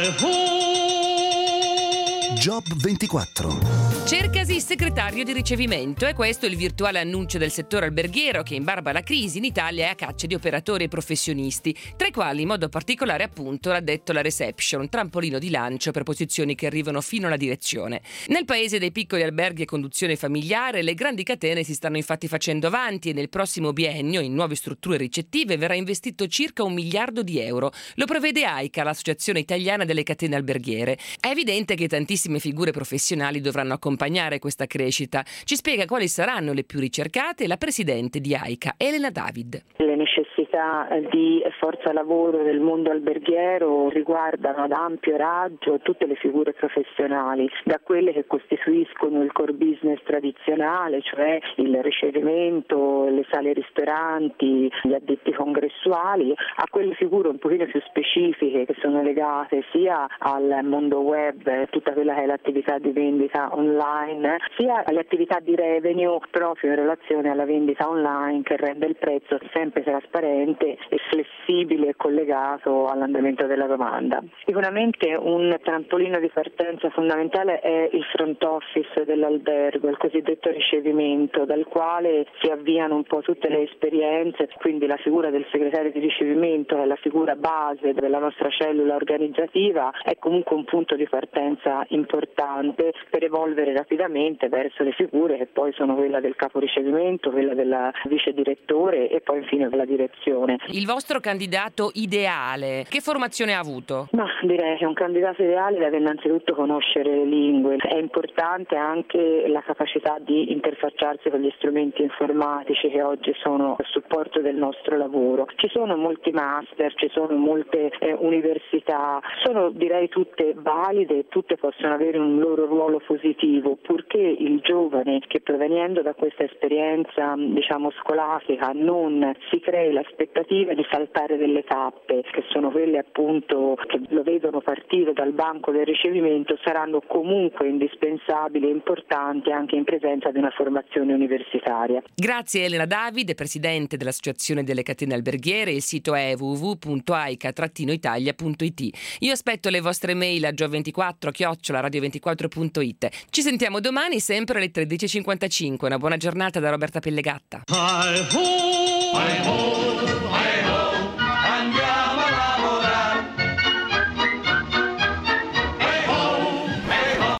Job 24. Cercasi segretario di ricevimento, e questo è il virtuale annuncio del settore alberghiero che in barba alla crisi in Italia è a caccia di operatori e professionisti, tra i quali in modo particolare appunto l'addetto alla reception, trampolino di lancio per posizioni che arrivano fino alla direzione. Nel paese dei piccoli alberghi a conduzione familiare le grandi catene si stanno infatti facendo avanti e nel prossimo biennio in nuove strutture ricettive verrà investito circa 1 miliardo di euro. Lo prevede AICA, l'Associazione Italiana delle Catene Alberghiere. È evidente che tantissime figure professionali dovranno accompagnare questa crescita. Ci spiega quali saranno le più ricercate la presidente di AICA, Elena David. Le necessità di forza lavoro del mondo alberghiero riguardano ad ampio raggio tutte le figure professionali, da quelle che costituiscono il core business tradizionale, cioè il ricevimento, le sale ristoranti, gli addetti congressuali, a quelle figure un pochino più specifiche che sono legate sia al mondo web, tutta quella che è l'attività di vendita online, sia alle attività di revenue proprio in relazione alla vendita online, che rende il prezzo sempre trasparente e flessibile e collegato all'andamento della domanda. Sicuramente un trampolino di partenza fondamentale è il front office dell'albergo, il cosiddetto ricevimento, dal quale si avviano un po' tutte le esperienze, quindi la figura del segretario di ricevimento, che è la figura base della nostra cellula organizzativa, è comunque un punto di partenza importante per evolvere rapidamente verso le figure che poi sono quella del capo ricevimento, quella del vice direttore e poi infine la direzione. Il vostro candidato ideale, che formazione ha avuto? Ma direi che un candidato ideale deve innanzitutto conoscere le lingue. È importante anche la capacità di interfacciarsi con gli strumenti informatici che oggi sono a supporto del nostro lavoro. Ci sono molti master, ci sono molte università, sono direi tutte valide e tutte possono avere un loro ruolo positivo, purché il giovane che provenendo da questa esperienza scolastica non si crei l'aspettativa di saltare delle tappe, che sono quelle appunto che lo vedono partire dal banco del ricevimento, saranno comunque indispensabili e importanti anche in presenza di una formazione universitaria. Grazie Elena David, presidente dell'Associazione delle Catene Alberghiere. Il sito è www.aica-italia.it. Io aspetto le vostre mail a gio24@radio24.it. Ci sentiamo domani sempre alle 13:55. Una buona giornata da Roberta Pellegatta. Hi ho, hi ho, hi ho.